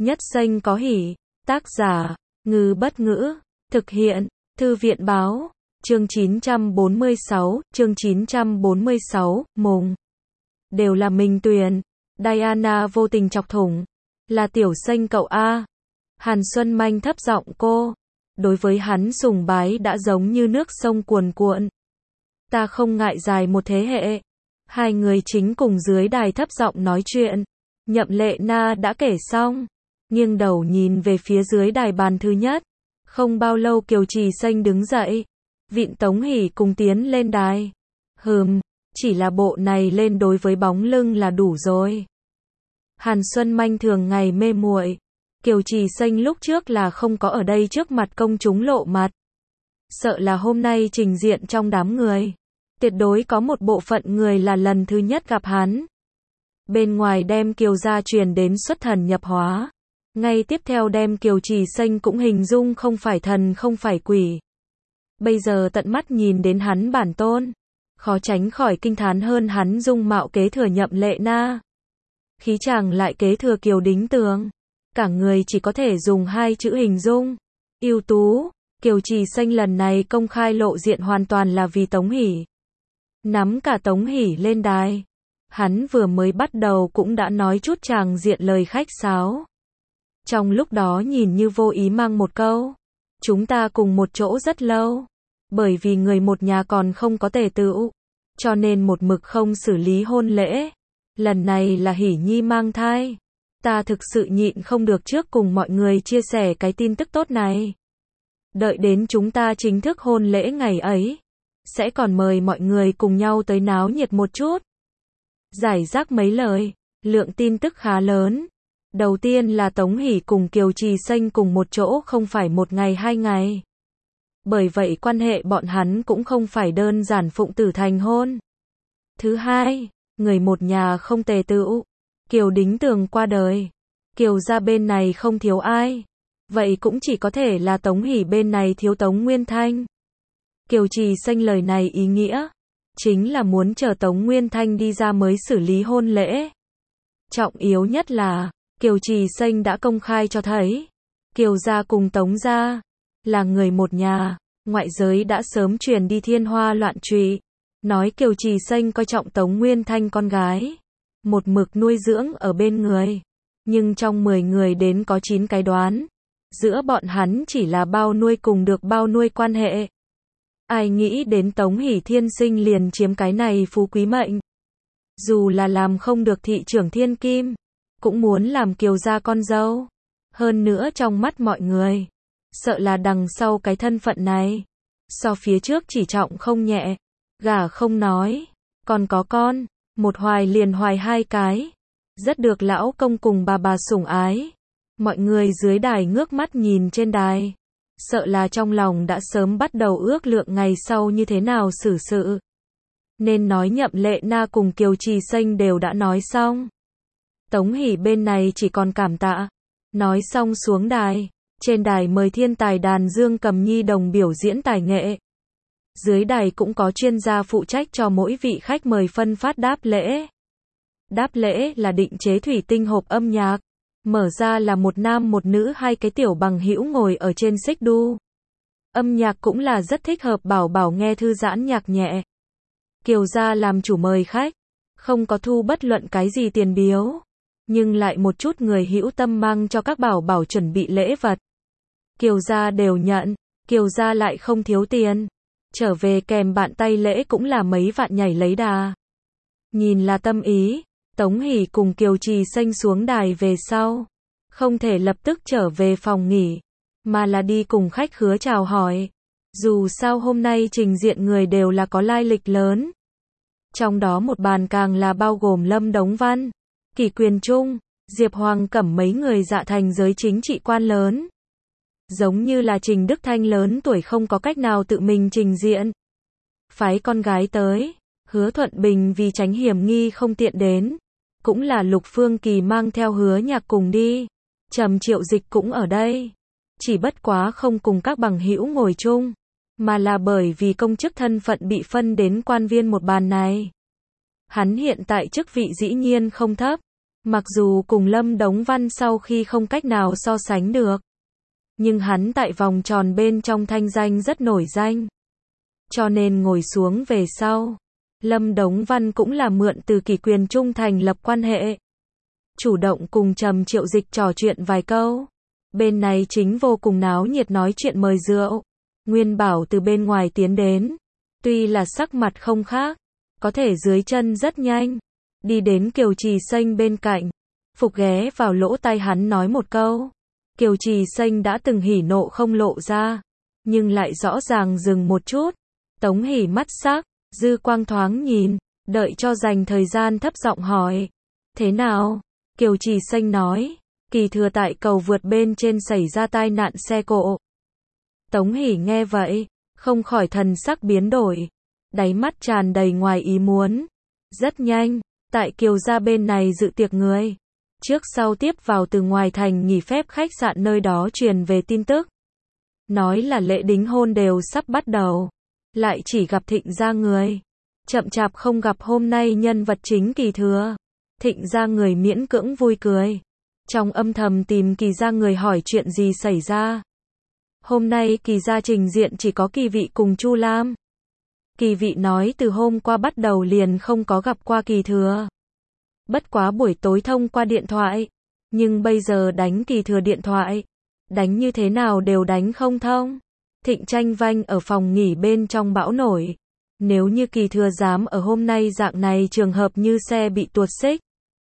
Nhất xanh có hỉ. Tác giả, Ngư Bất Ngữ. Thực hiện, Thư viện Báo. Chương 946, mùng. Đều là mình tuyển. Diana vô tình chọc thủng. Là tiểu xanh cậu A. Hàn Xuân Manh thấp giọng cô. Đối với hắn sùng bái đã giống như nước sông cuồn cuộn. Ta không ngại dài một thế hệ. Hai người chính cùng dưới đài thấp giọng nói chuyện. Nhậm Lệ Na đã kể xong. Nghiêng đầu nhìn về phía dưới đài bàn thứ nhất. Không bao lâu Kiều Trì Xanh đứng dậy. Vịn Tống Hỷ cùng tiến lên đài. Chỉ là bộ này lên đối với bóng lưng là đủ rồi. Hàn Xuân Manh thường ngày mê muội. Kiều Trì Xanh lúc trước là không có ở đây trước mặt công chúng lộ mặt. Sợ là hôm nay trình diện trong đám người. Tuyệt đối có một bộ phận người là lần thứ nhất gặp hắn. Bên ngoài đem Kiều gia truyền đến xuất thần nhập hóa. Ngay tiếp theo đem Kiều Trì Xanh cũng hình dung không phải thần không phải quỷ. Bây giờ tận mắt nhìn đến hắn bản tôn. Khó tránh khỏi kinh thán hơn hắn dung mạo kế thừa Nhậm Lệ Na. Khí chàng lại kế thừa Kiều Đính Tường. Cả người chỉ có thể dùng hai chữ hình dung. Ưu tú. Kiều Trì Xanh lần này công khai lộ diện hoàn toàn là vì Tống Hỷ. Nắm cả Tống Hỷ lên đài. Hắn vừa mới bắt đầu cũng đã nói chút tràng diện lời khách sáo. Trong lúc đó nhìn như vô ý mang một câu. Chúng ta cùng một chỗ rất lâu. Bởi vì người một nhà còn không có tề tựu. Cho nên một mực không xử lý hôn lễ. Lần này là Hỷ Nhi mang thai. Ta thực sự nhịn không được trước cùng mọi người chia sẻ cái tin tức tốt này. Đợi đến chúng ta chính thức hôn lễ ngày ấy. Sẽ còn mời mọi người cùng nhau tới náo nhiệt một chút. Giải rác mấy lời. Lượng tin tức khá lớn. Đầu tiên là Tống Hỷ cùng Kiều Trì Xanh cùng một chỗ không phải một ngày hai ngày. Bởi vậy quan hệ bọn hắn cũng không phải đơn giản phụng tử thành hôn. Thứ hai, người một nhà không tề tựu. Kiều Đính Tường qua đời. Kiều gia bên này không thiếu ai. Vậy cũng chỉ có thể là Tống Hỷ bên này thiếu Tống Nguyên Thanh. Kiều Trì Xanh lời này ý nghĩa. Chính là muốn chờ Tống Nguyên Thanh đi ra mới xử lý hôn lễ. Trọng yếu nhất là, Kiều Trì Xanh đã công khai cho thấy. Kiều gia cùng Tống gia là người một nhà. Ngoại giới đã sớm truyền đi thiên hoa loạn trụy. Nói Kiều Trì Xanh coi trọng Tống Nguyên Thanh con gái. Một mực nuôi dưỡng ở bên người. Nhưng trong 10 người đến có 9 cái đoán. Giữa bọn hắn chỉ là bao nuôi cùng được bao nuôi quan hệ. Ai nghĩ đến Tống Hỷ thiên sinh liền chiếm cái này phú quý mệnh. Dù là làm không được thị trưởng thiên kim. Cũng muốn làm Kiều gia con dâu. Hơn nữa trong mắt mọi người. Sợ là đằng sau cái thân phận này. So phía trước chỉ trọng không nhẹ. Gả không nói. Còn có con. Một hoài liền hoài 2 cái. Rất được lão công cùng bà sủng ái. Mọi người dưới đài ngước mắt nhìn trên đài. Sợ là trong lòng đã sớm bắt đầu ước lượng ngày sau như thế nào xử sự. Nên nói Nhậm Lệ Na cùng Kiều Trì Xanh đều đã nói xong. Tống Hỷ bên này chỉ còn cảm tạ. Nói xong xuống đài. Trên đài mời thiên tài đàn dương cầm nhi đồng biểu diễn tài nghệ. Dưới đài cũng có chuyên gia phụ trách cho mỗi vị khách mời phân phát đáp lễ. Đáp lễ là định chế thủy tinh hộp âm nhạc. Mở ra là một nam một nữ hai cái tiểu bằng hữu ngồi ở trên xích đu. Âm nhạc cũng là rất thích hợp bảo bảo nghe thư giãn nhạc nhẹ. Kiều gia làm chủ mời khách. Không có thu bất luận cái gì tiền biếu. Nhưng lại một chút người hữu tâm mang cho các bảo bảo chuẩn bị lễ vật. Kiều gia đều nhận. Kiều gia lại không thiếu tiền. Trở về kèm bạn tay lễ cũng là mấy vạn nhảy lấy đà. Nhìn là tâm ý. Tống Hỷ cùng Kiều Trì Xanh xuống đài về sau. Không thể lập tức trở về phòng nghỉ. Mà là đi cùng khách khứa chào hỏi. Dù sao hôm nay trình diện người đều là có lai lịch lớn. Trong đó một bàn càng là bao gồm Lâm Đống Văn, Kỷ Quyền Trung, Diệp Hoàng Cẩm mấy người dạ thành giới chính trị quan lớn. Giống như là Trình Đức Thanh lớn tuổi không có cách nào tự mình trình diện. Phái con gái tới. Hứa Thuận Bình vì tránh hiểm nghi không tiện đến. Cũng là Lục Phương Kỳ mang theo Hứa Nhạc cùng đi. Trầm Triệu Dịch cũng ở đây. Chỉ bất quá không cùng các bằng hữu ngồi chung. Mà là bởi vì công chức thân phận bị phân đến quan viên một bàn này. Hắn hiện tại chức vị dĩ nhiên không thấp. Mặc dù cùng Lâm Đống Văn sau khi không cách nào so sánh được, nhưng hắn tại vòng tròn bên trong thanh danh rất nổi danh. Cho nên ngồi xuống về sau, Lâm Đống Văn cũng là mượn từ Kỷ Quyền Trung thành lập quan hệ. Chủ động cùng Trầm Triệu Dịch trò chuyện vài câu. Bên này chính vô cùng náo nhiệt nói chuyện mời rượu. Nguyên Bảo từ bên ngoài tiến đến. Tuy là sắc mặt không khác, có thể dưới chân rất nhanh. Đi đến Kiều Trì Xanh bên cạnh. Phục ghé vào lỗ tai hắn nói một câu. Kiều Trì Xanh đã từng hỉ nộ không lộ ra, nhưng lại rõ ràng dừng một chút. Tống Hỉ mắt sắc, dư quang thoáng nhìn, đợi cho dành thời gian thấp giọng hỏi. Thế nào? Kiều Trì Xanh nói, Kỳ Thừa tại cầu vượt bên trên xảy ra tai nạn xe cộ. Tống Hỉ nghe vậy, không khỏi thần sắc biến đổi, đáy mắt tràn đầy ngoài ý muốn. Rất nhanh, tại Kiều gia bên này dự tiệc người, trước sau tiếp vào từ ngoài thành nghỉ phép khách sạn nơi đó truyền về tin tức. Nói là lễ đính hôn đều sắp bắt đầu, lại chỉ gặp Thịnh gia người. Chậm chạp không gặp hôm nay nhân vật chính Kỳ Thừa. Thịnh gia người miễn cưỡng vui cười. Trong âm thầm tìm Kỳ gia người hỏi chuyện gì xảy ra. Hôm nay Kỳ gia trình diện chỉ có Kỳ Vị cùng Chu Lam. Kỳ Vị nói từ hôm qua bắt đầu liền không có gặp qua Kỳ Thừa. Bất quá buổi tối thông qua điện thoại, nhưng bây giờ đánh Kỳ Thừa điện thoại, đánh như thế nào đều đánh không thông. Thịnh tranh vanh ở phòng nghỉ bên trong bão nổi. Nếu như Kỳ Thừa dám ở hôm nay dạng này trường hợp như xe bị tuột xích,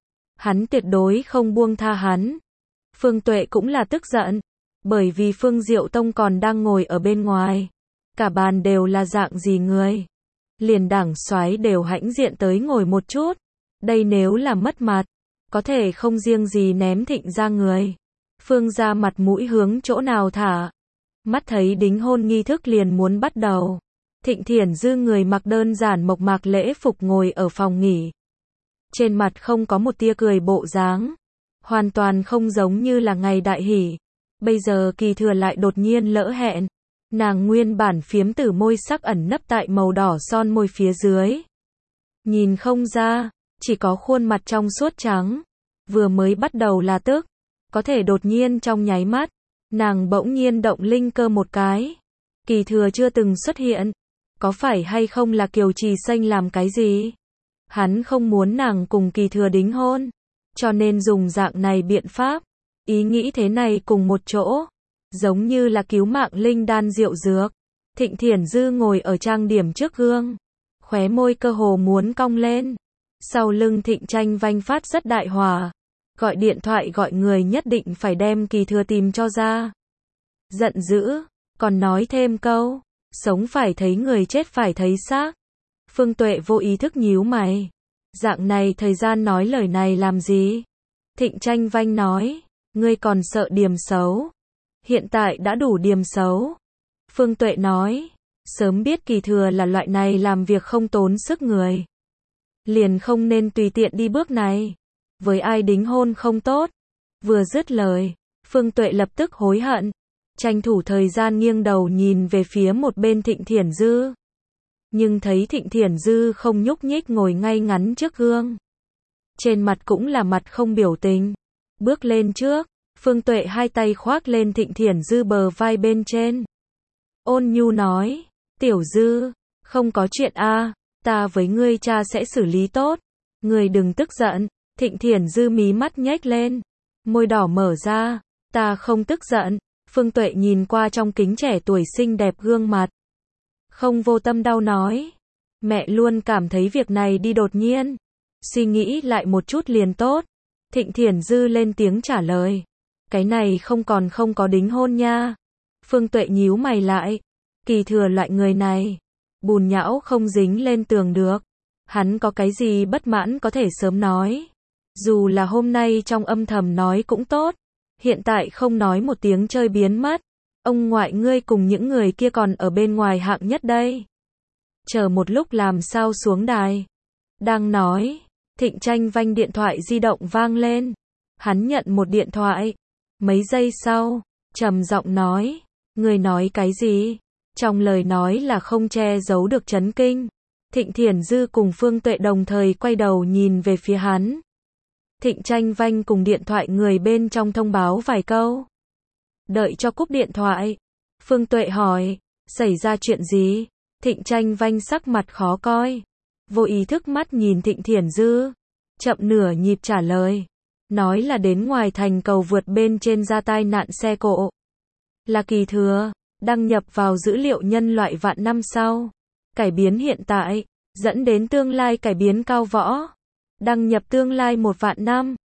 hắn tuyệt đối không buông tha hắn. Phương Tuệ cũng là tức giận, bởi vì Phương Diệu Tông còn đang ngồi ở bên ngoài. Cả bàn đều là dạng gì người. Liền đảng soái đều hãnh diện tới ngồi một chút. Đây nếu là mất mặt, có thể không riêng gì ném Thịnh ra người. Phương ra mặt mũi hướng chỗ nào thả. Mắt thấy đính hôn nghi thức liền muốn bắt đầu. Thịnh Thiển Dư người mặc đơn giản mộc mạc lễ phục ngồi ở phòng nghỉ. Trên mặt không có một tia cười bộ dáng. Hoàn toàn không giống như là ngày đại hỷ. Bây giờ Kỳ Thừa lại đột nhiên lỡ hẹn. Nàng nguyên bản phiếm tử môi sắc ẩn nấp tại màu đỏ son môi phía dưới. Nhìn không ra, chỉ có khuôn mặt trong suốt trắng. Vừa mới bắt đầu là tức, có thể đột nhiên trong nháy mắt, nàng bỗng nhiên động linh cơ một cái. Kỳ Thừa chưa từng xuất hiện. Có phải hay không là Kiều Trì Xanh làm cái gì? Hắn không muốn nàng cùng Kỳ Thừa đính hôn, cho nên dùng dạng này biện pháp. Ý nghĩ thế này cùng một chỗ, giống như là cứu mạng linh đan rượu dược. Thịnh Thiển Dư ngồi ở trang điểm trước gương, khóe môi cơ hồ muốn cong lên. Sau lưng Thịnh tranh vanh phát rất đại hòa, gọi điện thoại gọi người nhất định phải đem Kỳ Thừa tìm cho ra. Giận dữ, còn nói thêm câu, sống phải thấy người chết phải thấy xác. Phương Tuệ vô ý thức nhíu mày. Dạng này thời gian nói lời này làm gì? Thịnh tranh vanh nói, ngươi còn sợ điểm xấu. Hiện tại đã đủ điểm xấu. Phương Tuệ nói, sớm biết Kỳ Thừa là loại này làm việc không tốn sức người. Liền không nên tùy tiện đi bước này. Với ai đính hôn không tốt. Vừa dứt lời, Phương Tuệ lập tức hối hận. Tranh thủ thời gian nghiêng đầu nhìn về phía một bên Thịnh Thiển Dư. Nhưng thấy Thịnh Thiển Dư không nhúc nhích ngồi ngay ngắn trước gương. Trên mặt cũng là mặt không biểu tình. Bước lên trước, Phương Tuệ hai tay khoác lên Thịnh Thiển Dư bờ vai bên trên. Ôn nhu nói, Tiểu Dư, không có chuyện a, ta với ngươi cha sẽ xử lý tốt. Ngươi đừng tức giận. Thịnh Thiển Dư mí mắt nhếch lên, môi đỏ mở ra, ta không tức giận. Phương Tuệ nhìn qua trong kính trẻ tuổi xinh đẹp gương mặt. Không vô tâm đau nói, mẹ luôn cảm thấy việc này đi đột nhiên. Suy nghĩ lại một chút liền tốt. Thịnh Thiển Dư lên tiếng trả lời. Cái này không có đính hôn nha. Phương Tuệ nhíu mày lại. Kỳ Thừa loại người này, bùn nhão không dính lên tường được. Hắn có cái gì bất mãn có thể sớm nói. Dù là hôm nay trong âm thầm nói cũng tốt. Hiện tại không nói một tiếng chơi biến mất. Ông ngoại ngươi cùng những người kia còn ở bên ngoài hạng nhất đây. Chờ một lúc làm sao xuống đài. Đang nói, Thịnh tranh vanh điện thoại di động vang lên. Hắn nhận một điện thoại. Mấy giây sau, trầm giọng nói, người nói cái gì? Trong lời nói là không che giấu được chấn kinh. Thịnh Thiển Dư cùng Phương Tuệ đồng thời quay đầu nhìn về phía hắn. Thịnh tranh vanh cùng điện thoại người bên trong thông báo vài câu. Đợi cho cúp điện thoại. Phương Tuệ hỏi, xảy ra chuyện gì? Thịnh tranh vanh sắc mặt khó coi. Vô ý thức mắt nhìn Thịnh Thiển Dư. Chậm nửa nhịp trả lời. Nói là đến ngoài thành cầu vượt bên trên ra tai nạn xe cộ. Là kỳ thừa, đăng nhập vào dữ liệu nhân loại vạn năm sau. Cải biến hiện tại, dẫn đến tương lai cải biến cao võ. Đăng nhập tương lai 1 vạn năm.